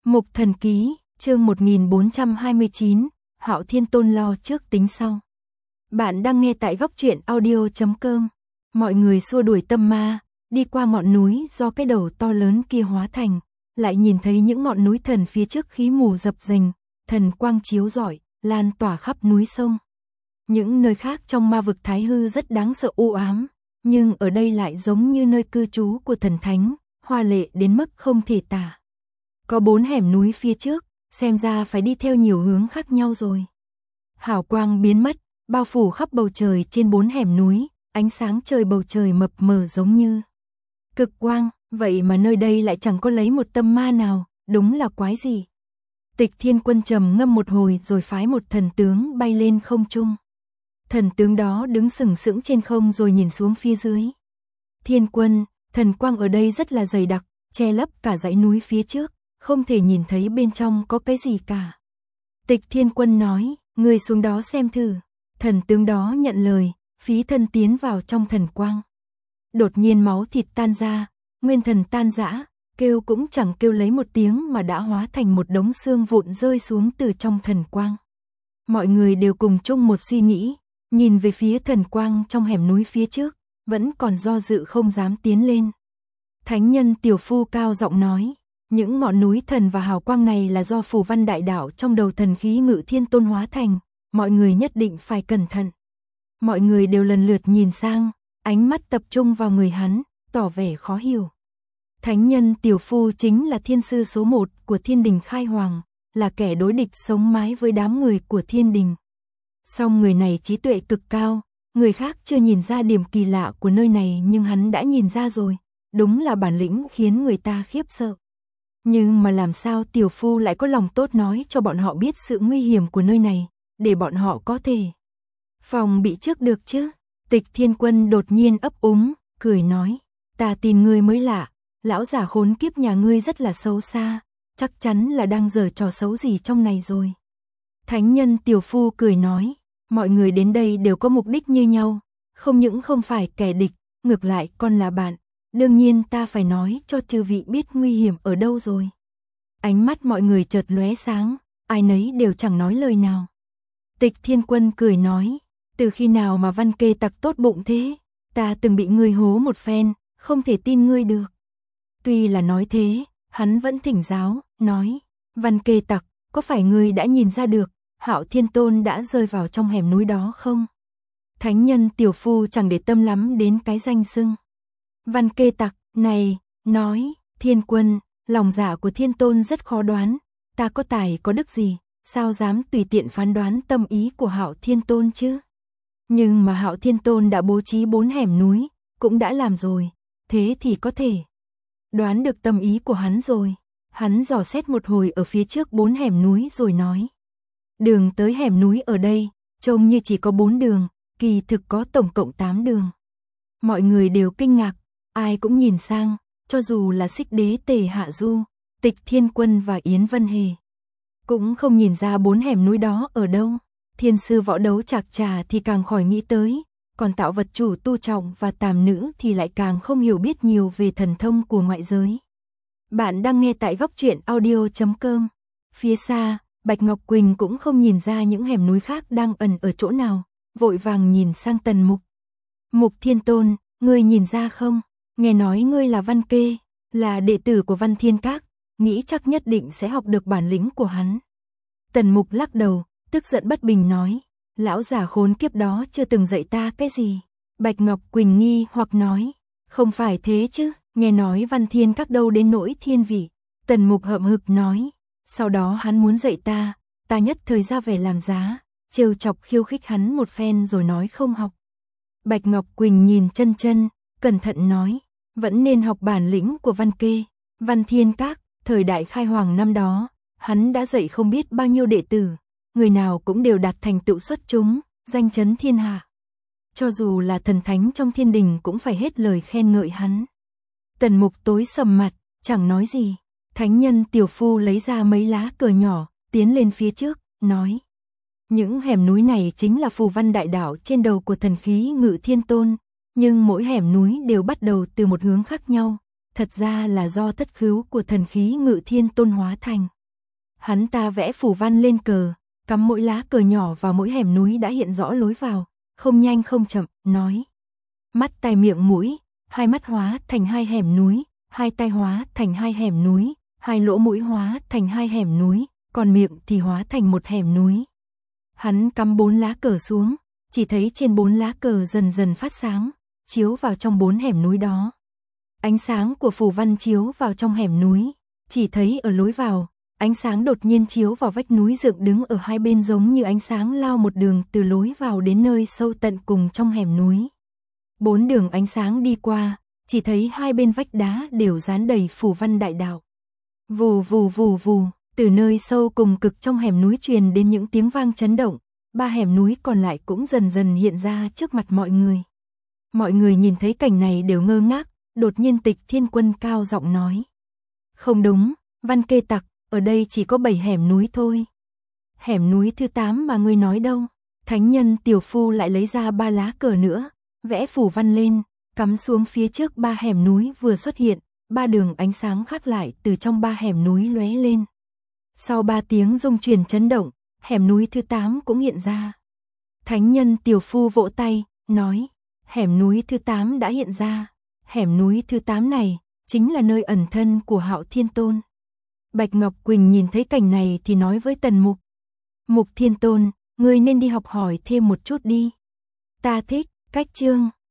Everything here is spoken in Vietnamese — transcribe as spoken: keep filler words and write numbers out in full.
Mục Thần Ký, chương một nghìn bốn trăm hai mươi chín, Hạo Thiên Tôn lo trước tính sau. Bạn đang nghe tại góc truyện audio chấm com. Mọi người xua đuổi tâm ma, đi qua ngọn núi do cái đầu to lớn kia hóa thành, lại nhìn thấy những ngọn núi thần phía trước khí mù dập dềnh, thần quang chiếu rọi, lan tỏa khắp núi sông. Những nơi khác trong ma vực Thái Hư rất đáng sợ u ám, nhưng ở đây lại giống như nơi cư trú của thần thánh, hoa lệ đến mức không thể tả. Có bốn hẻm núi phía trước, xem ra phải đi theo nhiều hướng khác nhau rồi. Hào quang biến mất, bao phủ khắp bầu trời trên bốn hẻm núi, ánh sáng trời bầu trời mập mờ giống như cực quang, vậy mà nơi đây lại chẳng có lấy một tâm ma nào, đúng là quái gì. Tịch Thiên Quân trầm ngâm một hồi rồi phái một thần tướng bay lên không trung. Thần tướng đó đứng sừng sững trên không rồi nhìn xuống phía dưới. Thiên Quân, thần quang ở đây rất là dày đặc, che lấp cả dãy núi phía trước, không thể nhìn thấy bên trong có cái gì cả. Tịch Thiên Quân nói, người xuống đó xem thử. Thần tướng đó nhận lời, phí thân tiến vào trong thần quang. Đột nhiên máu thịt tan ra, nguyên thần tan rã, kêu cũng chẳng kêu lấy một tiếng mà đã hóa thành một đống xương vụn rơi xuống từ trong thần quang. Mọi người đều cùng chung một suy nghĩ, nhìn về phía thần quang trong hẻm núi phía trước, vẫn còn do dự không dám tiến lên. Thánh nhân Tiểu Phu cao giọng nói, những ngọn núi thần và hào quang này là do phù văn đại đạo trong đầu thần khí Ngự Thiên Tôn hóa thành, mọi người nhất định phải cẩn thận. Mọi người đều lần lượt nhìn sang, ánh mắt tập trung vào người hắn, tỏ vẻ khó hiểu. Thánh nhân Tiểu Phu chính là thiên sư số một của Thiên Đình Khai Hoàng, là kẻ đối địch sống mái với đám người của Thiên Đình. Song người này trí tuệ cực cao, người khác chưa nhìn ra điểm kỳ lạ của nơi này nhưng hắn đã nhìn ra rồi, đúng là bản lĩnh khiến người ta khiếp sợ. Nhưng mà làm sao Tiểu Phu lại có lòng tốt nói cho bọn họ biết sự nguy hiểm của nơi này, để bọn họ có thể phòng bị trước được chứ? Tịch Thiên Quân đột nhiên ấp úng, cười nói, ta tin ngươi mới lạ, lão già khốn kiếp nhà ngươi rất là xấu xa, chắc chắn là đang giở trò xấu gì trong này rồi. Thánh nhân Tiểu Phu cười nói, mọi người đến đây đều có mục đích như nhau, không những không phải kẻ địch, ngược lại còn là bạn. Đương nhiên ta phải nói cho chư vị biết nguy hiểm ở đâu rồi. Ánh mắt mọi người chợt lóe sáng, ai nấy đều chẳng nói lời nào. Tịch Thiên Quân cười nói, từ khi nào mà Văn Kê Tặc tốt bụng thế, ta từng bị ngươi hố một phen, không thể tin ngươi được. Tuy là nói thế, hắn vẫn thỉnh giáo, nói, Văn Kê Tặc, có phải ngươi đã nhìn ra được, Hạo Thiên Tôn đã rơi vào trong hẻm núi đó không? Thánh nhân Tiểu Phu chẳng để tâm lắm đến cái danh xưng Văn Kê Tặc này, nói, Thiên Quân, lòng dạ của Thiên Tôn rất khó đoán, ta có tài có đức gì, sao dám tùy tiện phán đoán tâm ý của Hạo Thiên Tôn chứ? Nhưng mà Hạo Thiên Tôn đã bố trí bốn hẻm núi, cũng đã làm rồi, thế thì có thể đoán được tâm ý của hắn rồi. Hắn dò xét một hồi ở phía trước bốn hẻm núi rồi nói, đường tới hẻm núi ở đây, trông như chỉ có bốn đường, kỳ thực có tổng cộng tám đường. Mọi người đều kinh ngạc, ai cũng nhìn sang, cho dù là Xích Đế Tề Hạ Du, Tịch Thiên Quân và Yến Vân Hề, cũng không nhìn ra bốn hẻm núi đó ở đâu. Thiên sư võ đấu Trạc Trà thì càng khỏi nghĩ tới, còn tạo vật chủ Tu Trọng và Tàm Nữ thì lại càng không hiểu biết nhiều về thần thông của ngoại giới. Bạn đang nghe tại góc truyện audio chấm com. Phía xa, Bạch Ngọc Quỳnh cũng không nhìn ra những hẻm núi khác đang ẩn ở chỗ nào, vội vàng nhìn sang Tần Mục. Mục Thiên Tôn, ngươi nhìn ra không? Nghe nói ngươi là Văn Kê, là đệ tử của Văn Thiên Các, nghĩ chắc nhất định sẽ học được bản lĩnh của hắn. Tần Mục lắc đầu, tức giận bất bình nói, lão già khốn kiếp đó chưa từng dạy ta cái gì. Bạch Ngọc Quỳnh nghi hoặc nói, không phải thế chứ, nghe nói Văn Thiên Các đâu đến nỗi thiên vị. Tần Mục hậm hực nói, sau đó hắn muốn dạy ta, ta nhất thời ra vẻ làm giá, trêu chọc khiêu khích hắn một phen rồi nói không học. Bạch Ngọc Quỳnh nhìn chân chân, cẩn thận nói, vẫn nên học bản lĩnh của Văn Kê. Văn Thiên Các, thời đại Khai Hoàng năm đó, hắn đã dạy không biết bao nhiêu đệ tử, người nào cũng đều đạt thành tựu xuất chúng, danh chấn thiên hạ. Cho dù là thần thánh trong Thiên Đình cũng phải hết lời khen ngợi hắn. Tần Mục tối sầm mặt, chẳng nói gì. Thánh nhân Tiểu Phu lấy ra mấy lá cờ nhỏ, tiến lên phía trước, nói, những hẻm núi này chính là phù văn đại đạo trên đầu của thần khí Ngự Thiên Tôn, nhưng mỗi hẻm núi đều bắt đầu từ một hướng khác nhau, thật ra là do thất khứu của thần khí Ngự Thiên Tôn hóa thành. Hắn ta vẽ phù văn lên cờ, cắm mỗi lá cờ nhỏ vào mỗi hẻm núi đã hiện rõ lối vào, không nhanh không chậm, nói. Mắt tai miệng mũi, hai mắt hóa thành hai hẻm núi, hai tai hóa thành hai hẻm núi, hai lỗ mũi hóa thành hai hẻm núi, còn miệng thì hóa thành một hẻm núi. Hắn cắm bốn lá cờ xuống, chỉ thấy trên bốn lá cờ dần dần phát sáng, chiếu vào trong bốn hẻm núi đó. Ánh sáng của phù văn chiếu vào trong hẻm núi, chỉ thấy ở lối vào, ánh sáng đột nhiên chiếu vào vách núi dựng đứng ở hai bên giống như ánh sáng lao một đường từ lối vào đến nơi sâu tận cùng trong hẻm núi. Bốn đường ánh sáng đi qua, chỉ thấy hai bên vách đá đều dán đầy phù văn đại đạo. Vù vù vù vù, từ nơi sâu cùng cực trong hẻm núi truyền đến những tiếng vang chấn động, ba hẻm núi còn lại cũng dần dần hiện ra trước mặt mọi người. Mọi người nhìn thấy cảnh này đều ngơ ngác, đột nhiên Tịch Thiên Quân cao giọng nói. Không đúng, Văn Kê Tặc, ở đây chỉ có bảy hẻm núi thôi. Hẻm núi thứ tám mà ngươi nói đâu? Thánh nhân Tiểu Phu lại lấy ra ba lá cờ nữa, vẽ phù văn lên, cắm xuống phía trước ba hẻm núi vừa xuất hiện, ba đường ánh sáng khác lại từ trong ba hẻm núi lóe lên. Sau ba tiếng rung chuyển chấn động, hẻm núi thứ tám cũng hiện ra. Thánh nhân Tiểu Phu vỗ tay, nói, hẻm núi thứ tám đã hiện ra. Hẻm núi thứ tám này, chính là nơi ẩn thân của Hạo Thiên Tôn. Bạch Ngọc Quỳnh nhìn thấy cảnh này thì nói với Tần Mục. Mục Thiên Tôn, ngươi nên đi học hỏi thêm một chút đi. Ta thích cách chương